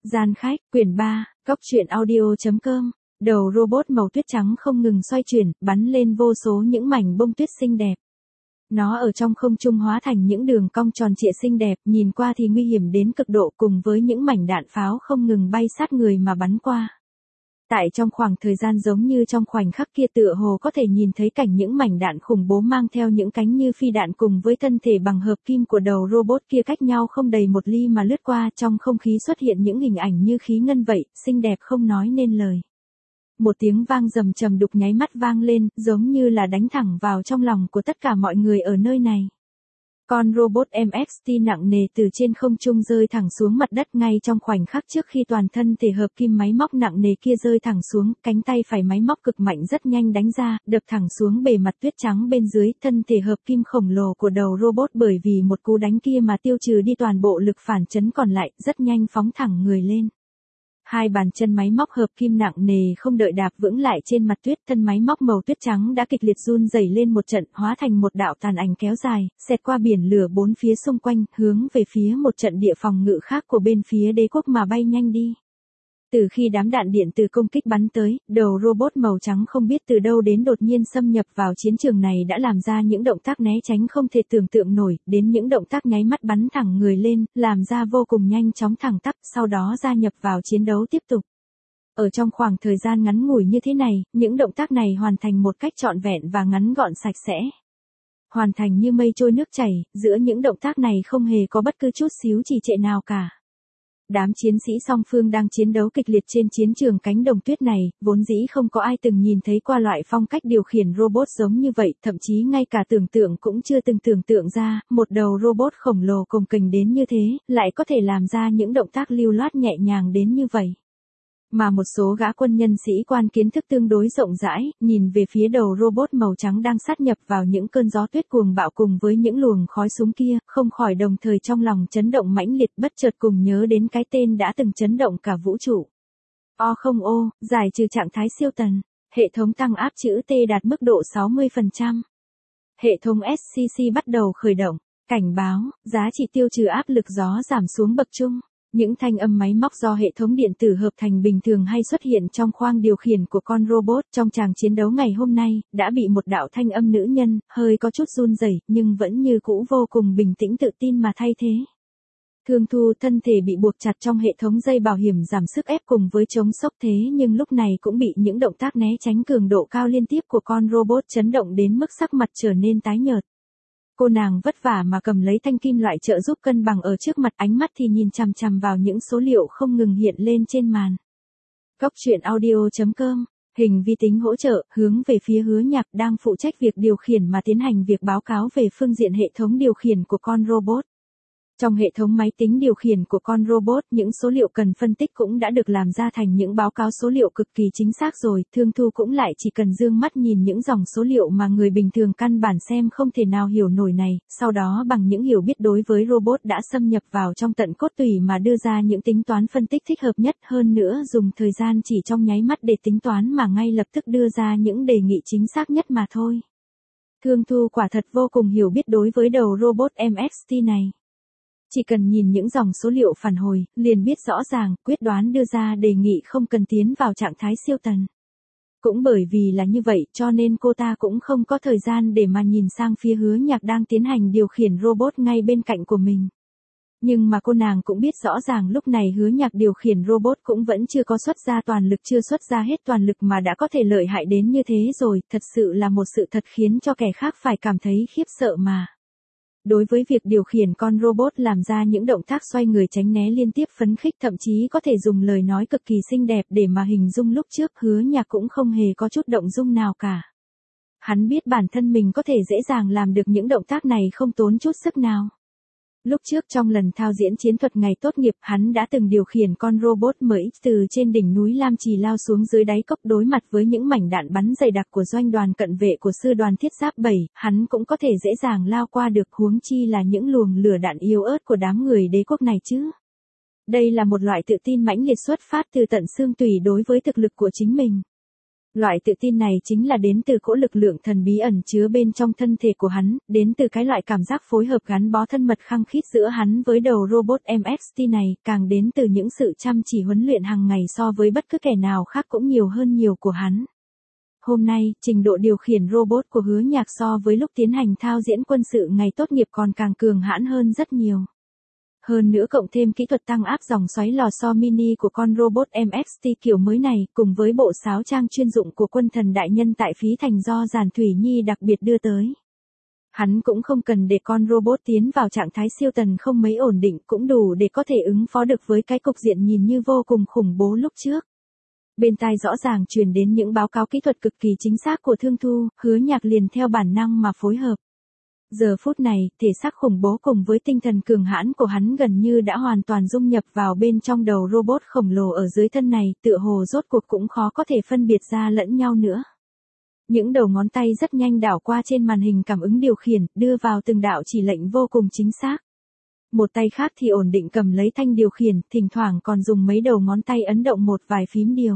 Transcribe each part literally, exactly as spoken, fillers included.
Gian khách, quyển ba, Cóc truyện audio.com. Đầu robot màu tuyết trắng không ngừng xoay chuyển, bắn lên vô số những mảnh bông tuyết xinh đẹp. Nó ở trong không trung hóa thành những đường cong tròn trịa xinh đẹp, nhìn qua thì nguy hiểm đến cực độ, cùng với những mảnh đạn pháo không ngừng bay sát người mà bắn qua. Tại trong khoảng thời gian giống như trong khoảnh khắc kia, tựa hồ có thể nhìn thấy cảnh những mảnh đạn khủng bố mang theo những cánh như phi đạn cùng với thân thể bằng hợp kim của đầu robot kia cách nhau không đầy một ly mà lướt qua, trong không khí xuất hiện những hình ảnh như khí ngân vậy, xinh đẹp không nói nên lời. Một tiếng vang rầm trầm đục nháy mắt vang lên, giống như là đánh thẳng vào trong lòng của tất cả mọi người ở nơi này. Con robot em ích tê nặng nề từ trên không trung rơi thẳng xuống mặt đất ngay trong khoảnh khắc trước khi toàn thân thể hợp kim máy móc nặng nề kia rơi thẳng xuống, cánh tay phải máy móc cực mạnh rất nhanh đánh ra, đập thẳng xuống bề mặt tuyết trắng bên dưới, thân thể hợp kim khổng lồ của đầu robot bởi vì một cú đánh kia mà tiêu trừ đi toàn bộ lực phản chấn còn lại, rất nhanh phóng thẳng người lên. Hai bàn chân máy móc hợp kim nặng nề không đợi đạp vững lại trên mặt tuyết, thân máy móc màu tuyết trắng đã kịch liệt run rẩy lên một trận, hóa thành một đạo tàn ảnh kéo dài, xẹt qua biển lửa bốn phía xung quanh, hướng về phía một trận địa phòng ngự khác của bên phía đế quốc mà bay nhanh đi. Từ khi đám đạn điện từ công kích bắn tới, đầu robot màu trắng không biết từ đâu đến đột nhiên xâm nhập vào chiến trường này đã làm ra những động tác né tránh không thể tưởng tượng nổi, đến những động tác nháy mắt bắn thẳng người lên, làm ra vô cùng nhanh chóng thẳng tắp, sau đó gia nhập vào chiến đấu tiếp tục. Ở trong khoảng thời gian ngắn ngủi như thế này, những động tác này hoàn thành một cách trọn vẹn và ngắn gọn sạch sẽ. Hoàn thành như mây trôi nước chảy, giữa những động tác này không hề có bất cứ chút xíu trì trệ nào cả. Đám chiến sĩ song phương đang chiến đấu kịch liệt trên chiến trường cánh đồng tuyết này, vốn dĩ không có ai từng nhìn thấy qua loại phong cách điều khiển robot giống như vậy, thậm chí ngay cả tưởng tượng cũng chưa từng tưởng tượng ra, một đầu robot khổng lồ cồng kềnh đến như thế, lại có thể làm ra những động tác lưu loát nhẹ nhàng đến như vậy. Mà một số gã quân nhân sĩ quan kiến thức tương đối rộng rãi, nhìn về phía đầu robot màu trắng đang sát nhập vào những cơn gió tuyết cuồng bạo cùng với những luồng khói súng kia, không khỏi đồng thời trong lòng chấn động mãnh liệt, bất chợt cùng nhớ đến cái tên đã từng chấn động cả vũ trụ. O không ô, giải trừ trạng thái siêu tần, hệ thống tăng áp chữ T đạt mức độ sáu mươi phần trăm. Hệ thống ét xê xê bắt đầu khởi động, cảnh báo, giá trị tiêu trừ áp lực gió giảm xuống bậc trung. Những thanh âm máy móc do hệ thống điện tử hợp thành bình thường hay xuất hiện trong khoang điều khiển của con robot trong tràng chiến đấu ngày hôm nay, đã bị một đạo thanh âm nữ nhân, hơi có chút run rẩy nhưng vẫn như cũ vô cùng bình tĩnh tự tin mà thay thế. Thương Thu thân thể bị buộc chặt trong hệ thống dây bảo hiểm giảm sức ép cùng với chống sốc thế nhưng lúc này cũng bị những động tác né tránh cường độ cao liên tiếp của con robot chấn động đến mức sắc mặt trở nên tái nhợt. Cô nàng vất vả mà cầm lấy thanh kim loại trợ giúp cân bằng ở trước mặt, ánh mắt thì nhìn chằm chằm vào những số liệu không ngừng hiện lên trên màn. Cóc truyện audio.com, hình vi tính hỗ trợ, hướng về phía Hứa Nhạc đang phụ trách việc điều khiển mà tiến hành việc báo cáo về phương diện hệ thống điều khiển của con robot. Trong hệ thống máy tính điều khiển của con robot, những số liệu cần phân tích cũng đã được làm ra thành những báo cáo số liệu cực kỳ chính xác rồi, Thương Thu cũng lại chỉ cần dương mắt nhìn những dòng số liệu mà người bình thường căn bản xem không thể nào hiểu nổi này, sau đó bằng những hiểu biết đối với robot đã xâm nhập vào trong tận cốt tủy mà đưa ra những tính toán phân tích thích hợp nhất, hơn nữa dùng thời gian chỉ trong nháy mắt để tính toán mà ngay lập tức đưa ra những đề nghị chính xác nhất mà thôi. Thương Thu quả thật vô cùng hiểu biết đối với đầu robot em ích tê này. Chỉ cần nhìn những dòng số liệu phản hồi, liền biết rõ ràng, quyết đoán đưa ra đề nghị không cần tiến vào trạng thái siêu tần. Cũng bởi vì là như vậy cho nên cô ta cũng không có thời gian để mà nhìn sang phía Hứa Nhạc đang tiến hành điều khiển robot ngay bên cạnh của mình. Nhưng mà cô nàng cũng biết rõ ràng lúc này Hứa Nhạc điều khiển robot cũng vẫn chưa có xuất ra toàn lực, chưa xuất ra hết toàn lực mà đã có thể lợi hại đến như thế rồi, thật sự là một sự thật khiến cho kẻ khác phải cảm thấy khiếp sợ mà. Đối với việc điều khiển con robot làm ra những động tác xoay người tránh né liên tiếp phấn khích, thậm chí có thể dùng lời nói cực kỳ xinh đẹp để mà hình dung, lúc trước Hứa Nhạc cũng không hề có chút động dung nào cả. Hắn biết bản thân mình có thể dễ dàng làm được những động tác này không tốn chút sức nào. Lúc trước trong lần thao diễn chiến thuật ngày tốt nghiệp, hắn đã từng điều khiển con robot mới từ trên đỉnh núi Lam Trì lao xuống dưới đáy cốc, đối mặt với những mảnh đạn bắn dày đặc của doanh đoàn cận vệ của sư đoàn thiết giáp bảy, hắn cũng có thể dễ dàng lao qua được, huống chi là những luồng lửa đạn yếu ớt của đám người đế quốc này chứ. Đây là một loại tự tin mãnh liệt xuất phát từ tận xương tủy đối với thực lực của chính mình. Loại tự tin này chính là đến từ cỗ lực lượng thần bí ẩn chứa bên trong thân thể của hắn, đến từ cái loại cảm giác phối hợp gắn bó thân mật khăng khít giữa hắn với đầu robot em ích tê này, càng đến từ những sự chăm chỉ huấn luyện hàng ngày so với bất cứ kẻ nào khác cũng nhiều hơn nhiều của hắn. Hôm nay, trình độ điều khiển robot của Hứa Nhạc so với lúc tiến hành thao diễn quân sự ngày tốt nghiệp còn càng cường hãn hơn rất nhiều. Hơn nữa cộng thêm kỹ thuật tăng áp dòng xoáy lò xo mini của con robot em ích tê kiểu mới này, cùng với bộ sáo trang chuyên dụng của quân thần đại nhân tại Phí Thành do Giản Thủy Nhi đặc biệt đưa tới. Hắn cũng không cần để con robot tiến vào trạng thái siêu tần không mấy ổn định, cũng đủ để có thể ứng phó được với cái cục diện nhìn như vô cùng khủng bố lúc trước. Bên tai rõ ràng truyền đến những báo cáo kỹ thuật cực kỳ chính xác của Thương Thu, Hứa Nhạc liền theo bản năng mà phối hợp. Giờ phút này, thể xác khủng bố cùng với tinh thần cường hãn của hắn gần như đã hoàn toàn dung nhập vào bên trong đầu robot khổng lồ ở dưới thân này, tựa hồ rốt cuộc cũng khó có thể phân biệt ra lẫn nhau nữa. Những đầu ngón tay rất nhanh đảo qua trên màn hình cảm ứng điều khiển, đưa vào từng đạo chỉ lệnh vô cùng chính xác. Một tay khác thì ổn định cầm lấy thanh điều khiển, thỉnh thoảng còn dùng mấy đầu ngón tay ấn động một vài phím điều.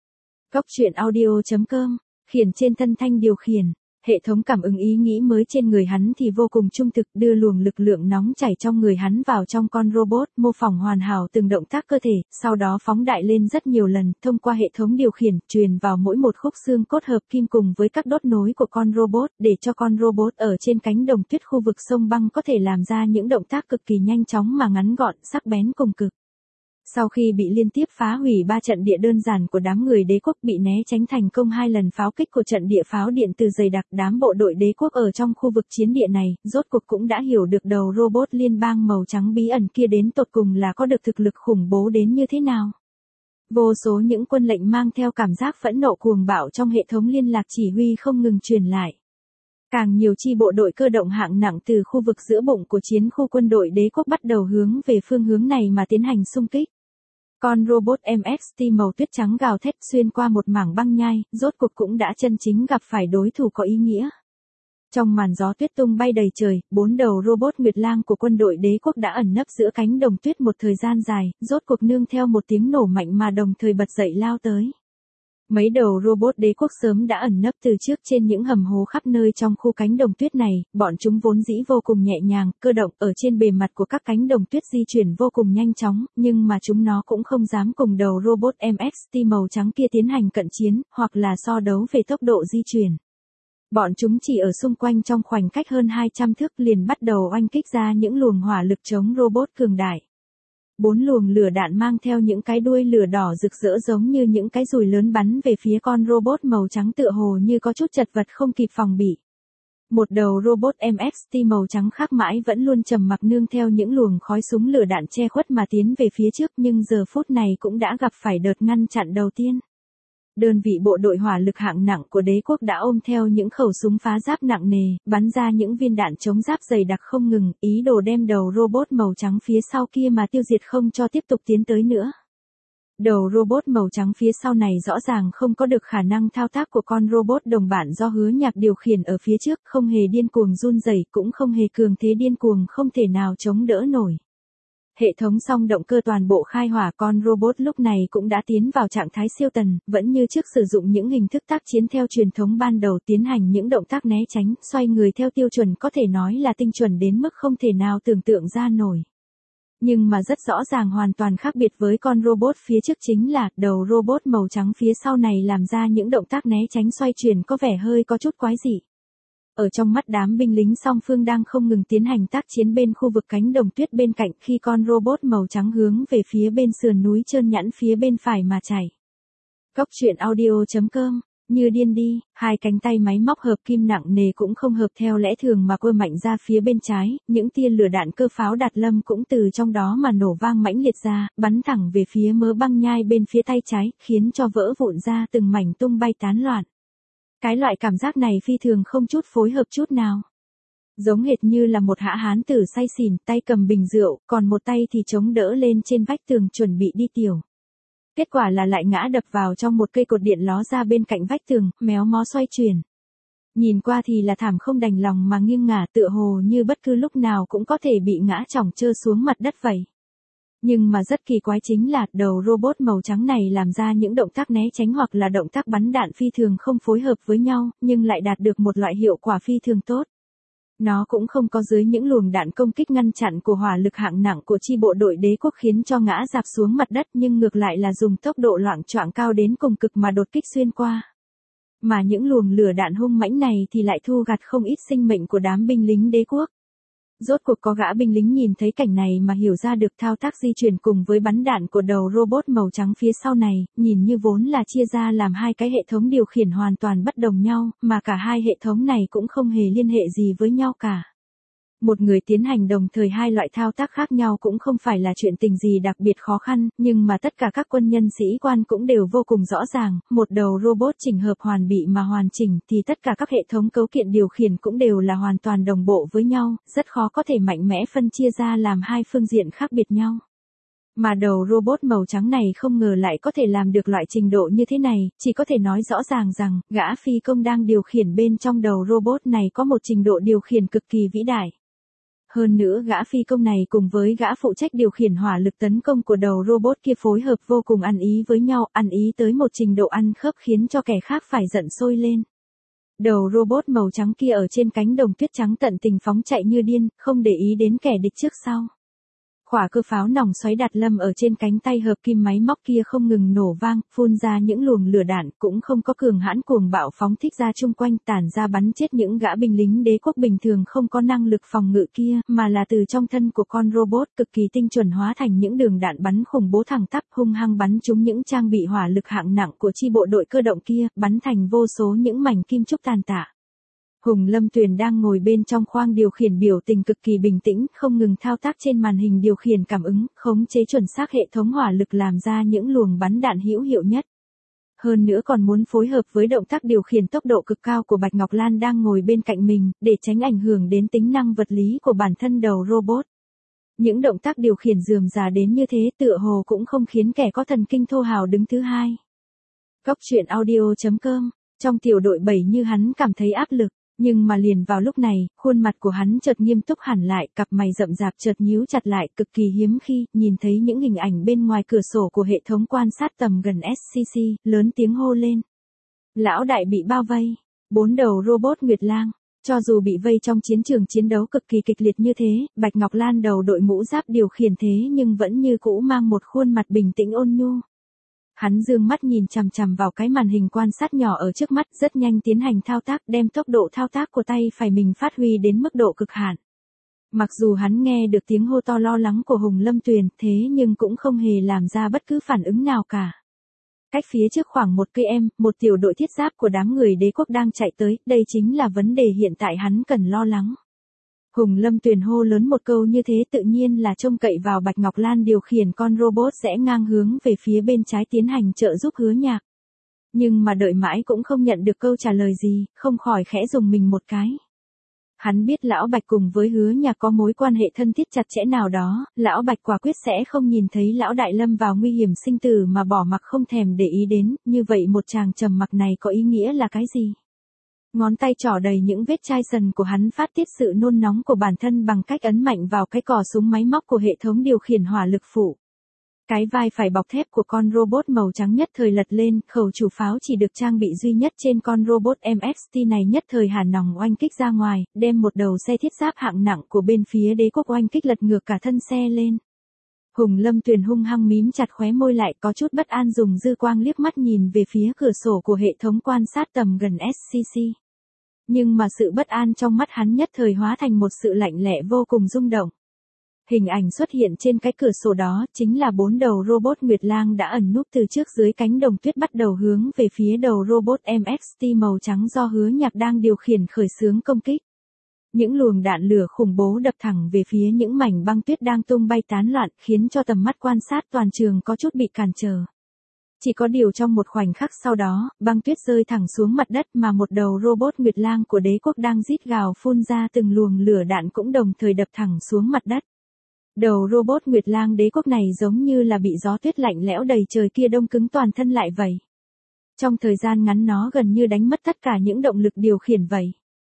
Góc truyện audio chấm com, khiển trên thân thanh điều khiển. Hệ thống cảm ứng ý nghĩ mới trên người hắn thì vô cùng trung thực, đưa luồng lực lượng nóng chảy trong người hắn vào trong con robot, mô phỏng hoàn hảo từng động tác cơ thể, sau đó phóng đại lên rất nhiều lần, thông qua hệ thống điều khiển, truyền vào mỗi một khúc xương cốt hợp kim cùng với các đốt nối của con robot, để cho con robot ở trên cánh đồng tuyết khu vực sông băng có thể làm ra những động tác cực kỳ nhanh chóng mà ngắn gọn, sắc bén cùng cực. Sau khi bị liên tiếp phá hủy ba trận địa đơn giản của đám người đế quốc, bị né tránh thành công hai lần pháo kích của trận địa pháo điện từ dày đặc, đám bộ đội đế quốc ở trong khu vực chiến địa này, rốt cuộc cũng đã hiểu được đầu robot liên bang màu trắng bí ẩn kia đến tột cùng là có được thực lực khủng bố đến như thế nào. Vô số những quân lệnh mang theo cảm giác phẫn nộ cuồng bạo trong hệ thống liên lạc chỉ huy không ngừng truyền lại. Càng nhiều chi bộ đội cơ động hạng nặng từ khu vực giữa bụng của chiến khu quân đội đế quốc bắt đầu hướng về phương hướng này mà tiến hành xung kích. Con robot em ích tê màu tuyết trắng gào thét xuyên qua một mảng băng nhai, rốt cuộc cũng đã chân chính gặp phải đối thủ có ý nghĩa. Trong màn gió tuyết tung bay đầy trời, bốn đầu robot Nguyệt Lang của quân đội đế quốc đã ẩn nấp giữa cánh đồng tuyết một thời gian dài, rốt cuộc nương theo một tiếng nổ mạnh mà đồng thời bật dậy lao tới. Mấy đầu robot đế quốc sớm đã ẩn nấp từ trước trên những hầm hố khắp nơi trong khu cánh đồng tuyết này, bọn chúng vốn dĩ vô cùng nhẹ nhàng, cơ động ở trên bề mặt của các cánh đồng tuyết di chuyển vô cùng nhanh chóng, nhưng mà chúng nó cũng không dám cùng đầu robot em ích tê màu trắng kia tiến hành cận chiến, hoặc là so đấu về tốc độ di chuyển. Bọn chúng chỉ ở xung quanh trong khoảnh cách hơn hai trăm thước liền bắt đầu oanh kích ra những luồng hỏa lực chống robot cường đại. Bốn luồng lửa đạn mang theo những cái đuôi lửa đỏ rực rỡ giống như những cái dùi lớn bắn về phía con robot màu trắng tựa hồ như có chút chật vật không kịp phòng bị. Một đầu robot em ích tê màu trắng khác mãi vẫn luôn trầm mặc nương theo những luồng khói súng lửa đạn che khuất mà tiến về phía trước, nhưng giờ phút này cũng đã gặp phải đợt ngăn chặn đầu tiên. Đơn vị bộ đội hỏa lực hạng nặng của đế quốc đã ôm theo những khẩu súng phá giáp nặng nề, bắn ra những viên đạn chống giáp dày đặc không ngừng, ý đồ đem đầu robot màu trắng phía sau kia mà tiêu diệt không cho tiếp tục tiến tới nữa. Đầu robot màu trắng phía sau này rõ ràng không có được khả năng thao tác của con robot đồng bản do Hứa Nhạc điều khiển ở phía trước, không hề điên cuồng run rẩy, cũng không hề cường thế điên cuồng không thể nào chống đỡ nổi. Hệ thống song động cơ toàn bộ khai hỏa, con robot lúc này cũng đã tiến vào trạng thái siêu tần, vẫn như trước sử dụng những hình thức tác chiến theo truyền thống ban đầu, tiến hành những động tác né tránh, xoay người theo tiêu chuẩn có thể nói là tinh chuẩn đến mức không thể nào tưởng tượng ra nổi. Nhưng mà rất rõ ràng hoàn toàn khác biệt với con robot phía trước chính là, đầu robot màu trắng phía sau này làm ra những động tác né tránh xoay chuyển có vẻ hơi có chút quái dị. Ở trong mắt đám binh lính song phương đang không ngừng tiến hành tác chiến bên khu vực cánh đồng tuyết bên cạnh, khi con robot màu trắng hướng về phía bên sườn núi trơn nhẵn phía bên phải mà chạy. Góc truyện audio chấm com, như điên đi, hai cánh tay máy móc hợp kim nặng nề cũng không hợp theo lẽ thường mà quơ mạnh ra phía bên trái, những tia lửa đạn cơ pháo Đạt Lâm cũng từ trong đó mà nổ vang mãnh liệt ra, bắn thẳng về phía mớ băng nhai bên phía tay trái, khiến cho vỡ vụn ra từng mảnh tung bay tán loạn. Cái loại cảm giác này phi thường không chút phối hợp chút nào. Giống hệt như là một hã hán tử say xỉn, tay cầm bình rượu, còn một tay thì chống đỡ lên trên vách tường chuẩn bị đi tiểu. Kết quả là lại ngã đập vào trong một cây cột điện ló ra bên cạnh vách tường, méo mó xoay chuyển. Nhìn qua thì là thảm không đành lòng mà nghiêng ngả, tựa hồ như bất cứ lúc nào cũng có thể bị ngã chỏng trơ xuống mặt đất vậy. Nhưng mà rất kỳ quái chính là đầu robot màu trắng này làm ra những động tác né tránh hoặc là động tác bắn đạn phi thường không phối hợp với nhau, nhưng lại đạt được một loại hiệu quả phi thường tốt. Nó cũng không có dưới những luồng đạn công kích ngăn chặn của hỏa lực hạng nặng của chi bộ đội đế quốc khiến cho ngã rạp xuống mặt đất, nhưng ngược lại là dùng tốc độ loạng choạng cao đến cùng cực mà đột kích xuyên qua. Mà những luồng lửa đạn hung mãnh này thì lại thu gặt không ít sinh mệnh của đám binh lính đế quốc. Rốt cuộc có gã binh lính nhìn thấy cảnh này mà hiểu ra được thao tác di chuyển cùng với bắn đạn của đầu robot màu trắng phía sau này, nhìn như vốn là chia ra làm hai cái hệ thống điều khiển hoàn toàn bất đồng nhau, mà cả hai hệ thống này cũng không hề liên hệ gì với nhau cả. Một người tiến hành đồng thời hai loại thao tác khác nhau cũng không phải là chuyện tình gì đặc biệt khó khăn, nhưng mà tất cả các quân nhân sĩ quan cũng đều vô cùng rõ ràng, một đầu robot chỉnh hợp hoàn bị mà hoàn chỉnh thì tất cả các hệ thống cấu kiện điều khiển cũng đều là hoàn toàn đồng bộ với nhau, rất khó có thể mạnh mẽ phân chia ra làm hai phương diện khác biệt nhau. Mà đầu robot màu trắng này không ngờ lại có thể làm được loại trình độ như thế này, chỉ có thể nói rõ ràng rằng, gã phi công đang điều khiển bên trong đầu robot này có một trình độ điều khiển cực kỳ vĩ đại. Hơn nữa gã phi công này cùng với gã phụ trách điều khiển hỏa lực tấn công của đầu robot kia phối hợp vô cùng ăn ý với nhau, ăn ý tới một trình độ ăn khớp khiến cho kẻ khác phải giận sôi lên. Đầu robot màu trắng kia ở trên cánh đồng tuyết trắng tận tình phóng chạy như điên, không để ý đến kẻ địch trước sau. Quả cơ pháo nòng xoáy đặt lâm ở trên cánh tay hợp kim máy móc kia không ngừng nổ vang, phun ra những luồng lửa đạn, cũng không có cường hãn cuồng bạo phóng thích ra chung quanh tản ra bắn chết những gã binh lính đế quốc bình thường không có năng lực phòng ngự kia, mà là từ trong thân của con robot cực kỳ tinh chuẩn hóa thành những đường đạn bắn khủng bố thẳng tắp hung hăng bắn trúng những trang bị hỏa lực hạng nặng của chi bộ đội cơ động kia, bắn thành vô số những mảnh kim trúc tàn tạ. Hùng Lâm Tuyền đang ngồi bên trong khoang điều khiển biểu tình cực kỳ bình tĩnh, không ngừng thao tác trên màn hình điều khiển cảm ứng, khống chế chuẩn xác hệ thống hỏa lực làm ra những luồng bắn đạn hữu hiệu nhất. Hơn nữa còn muốn phối hợp với động tác điều khiển tốc độ cực cao của Bạch Ngọc Lan đang ngồi bên cạnh mình, để tránh ảnh hưởng đến tính năng vật lý của bản thân đầu robot. Những động tác điều khiển rườm rà đến như thế tựa hồ cũng không khiến kẻ có thần kinh thô hào đứng thứ hai. Góc truyện audio chấm com, trong tiểu đội bảy như hắn cảm thấy áp lực. Nhưng mà liền vào lúc này, khuôn mặt của hắn chợt nghiêm túc hẳn lại, cặp mày rậm rạp chợt nhíu chặt lại, cực kỳ hiếm khi nhìn thấy những hình ảnh bên ngoài cửa sổ của hệ thống quan sát tầm gần ét xê xê, lớn tiếng hô lên. Lão đại bị bao vây, bốn đầu robot Nguyệt Lang, cho dù bị vây trong chiến trường chiến đấu cực kỳ kịch liệt như thế, Bạch Ngọc Lan đầu đội mũ giáp điều khiển thế nhưng vẫn như cũ mang một khuôn mặt bình tĩnh ôn nhu. Hắn dương mắt nhìn chằm chằm vào cái màn hình quan sát nhỏ ở trước mắt, rất nhanh tiến hành thao tác, đem tốc độ thao tác của tay phải mình phát huy đến mức độ cực hạn. Mặc dù hắn nghe được tiếng hô to lo lắng của Hùng Lâm Tuyền, thế nhưng cũng không hề làm ra bất cứ phản ứng nào cả. Cách phía trước khoảng một cây em, một tiểu đội thiết giáp của đám người đế quốc đang chạy tới, đây chính là vấn đề hiện tại hắn cần lo lắng. Hùng Lâm Tuyền hô lớn một câu như thế tự nhiên là trông cậy vào Bạch Ngọc Lan điều khiển con robot rẽ ngang hướng về phía bên trái tiến hành trợ giúp Hứa Nhạc. Nhưng mà đợi mãi cũng không nhận được câu trả lời gì, không khỏi khẽ dùng mình một cái. Hắn biết Lão Bạch cùng với Hứa Nhạc có mối quan hệ thân thiết chặt chẽ nào đó, Lão Bạch quả quyết sẽ không nhìn thấy Lão Đại lâm vào nguy hiểm sinh tử mà bỏ mặc không thèm để ý đến, như vậy một chàng trầm mặc này có ý nghĩa là cái gì? Ngón tay trỏ đầy những vết chai sần của hắn phát tiết sự nôn nóng của bản thân bằng cách ấn mạnh vào cái cò súng máy móc của hệ thống điều khiển hỏa lực phụ. Cái vai phải bọc thép của con robot màu trắng nhất thời lật lên, khẩu chủ pháo chỉ được trang bị duy nhất trên con robot em ích tê này nhất thời hàn nòng oanh kích ra ngoài, đem một đầu xe thiết giáp hạng nặng của bên phía đế quốc oanh kích lật ngược cả thân xe lên. Hùng Lâm Tuyền hung hăng mím chặt khóe môi lại, có chút bất an dùng dư quang liếc mắt nhìn về phía cửa sổ của hệ thống quan sát tầm gần ét xê xê. Nhưng mà sự bất an trong mắt hắn nhất thời hóa thành một sự lạnh lẽ vô cùng rung động. Hình ảnh xuất hiện trên cái cửa sổ đó chính là bốn đầu robot Nguyệt Lang đã ẩn núp từ trước dưới cánh đồng tuyết bắt đầu hướng về phía đầu robot em ích tê màu trắng do Hứa Nhạc đang điều khiển khởi xướng công kích. Những luồng đạn lửa khủng bố đập thẳng về phía những mảnh băng tuyết đang tung bay tán loạn, khiến cho tầm mắt quan sát toàn trường có chút bị cản trở. Chỉ có điều trong một khoảnh khắc sau đó, băng tuyết rơi thẳng xuống mặt đất mà một đầu robot Nguyệt Lang của đế quốc đang rít gào phun ra từng luồng lửa đạn cũng đồng thời đập thẳng xuống mặt đất. Đầu robot Nguyệt Lang đế quốc này giống như là bị gió tuyết lạnh lẽo đầy trời kia đông cứng toàn thân lại vậy. Trong thời gian ngắn nó gần như đánh mất tất cả những động lực điều khiển vậy.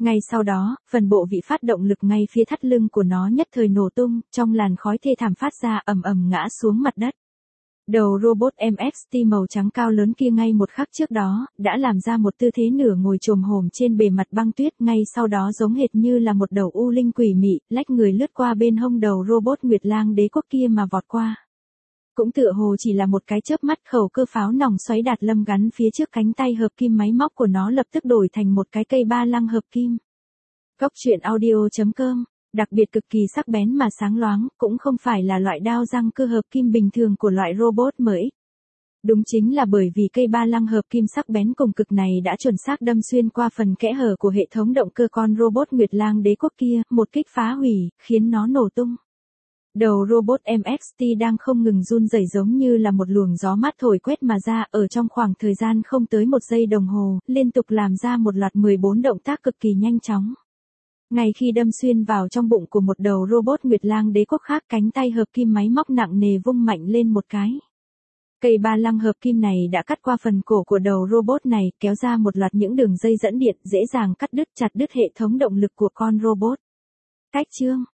Ngay sau đó, phần bộ vị phát động lực ngay phía thắt lưng của nó nhất thời nổ tung, trong làn khói thê thảm phát ra ầm ầm ngã xuống mặt đất. Đầu robot em ích tê màu trắng cao lớn kia ngay một khắc trước đó, đã làm ra một tư thế nửa ngồi chồm hổm trên bề mặt băng tuyết, ngay sau đó giống hệt như là một đầu u linh quỷ mị, lách người lướt qua bên hông đầu robot Nguyệt Lang Đế Quốc kia mà vọt qua. Cũng tựa hồ chỉ là một cái chớp mắt, khẩu cơ pháo nòng xoáy đạt lâm gắn phía trước cánh tay hợp kim máy móc của nó lập tức đổi thành một cái cây ba lăng hợp kim. Góc truyện audio chấm com, đặc biệt cực kỳ sắc bén mà sáng loáng, cũng không phải là loại đao răng cưa hợp kim bình thường của loại robot mới. Đúng chính là bởi vì cây ba lăng hợp kim sắc bén cùng cực này đã chuẩn xác đâm xuyên qua phần kẽ hở của hệ thống động cơ con robot Nguyệt Lang Đế Quốc kia, một kích phá hủy, khiến nó nổ tung. Đầu robot em ích tê đang không ngừng run rẩy giống như là một luồng gió mát thổi quét mà ra, ở trong khoảng thời gian không tới một giây đồng hồ, liên tục làm ra một loạt mười bốn động tác cực kỳ nhanh chóng. Ngay khi đâm xuyên vào trong bụng của một đầu robot Nguyệt Lang Đế Quốc khác, cánh tay hợp kim máy móc nặng nề vung mạnh lên một cái. Cây ba lăng hợp kim này đã cắt qua phần cổ của đầu robot này, kéo ra một loạt những đường dây dẫn điện, dễ dàng cắt đứt chặt đứt hệ thống động lực của con robot. Cách chương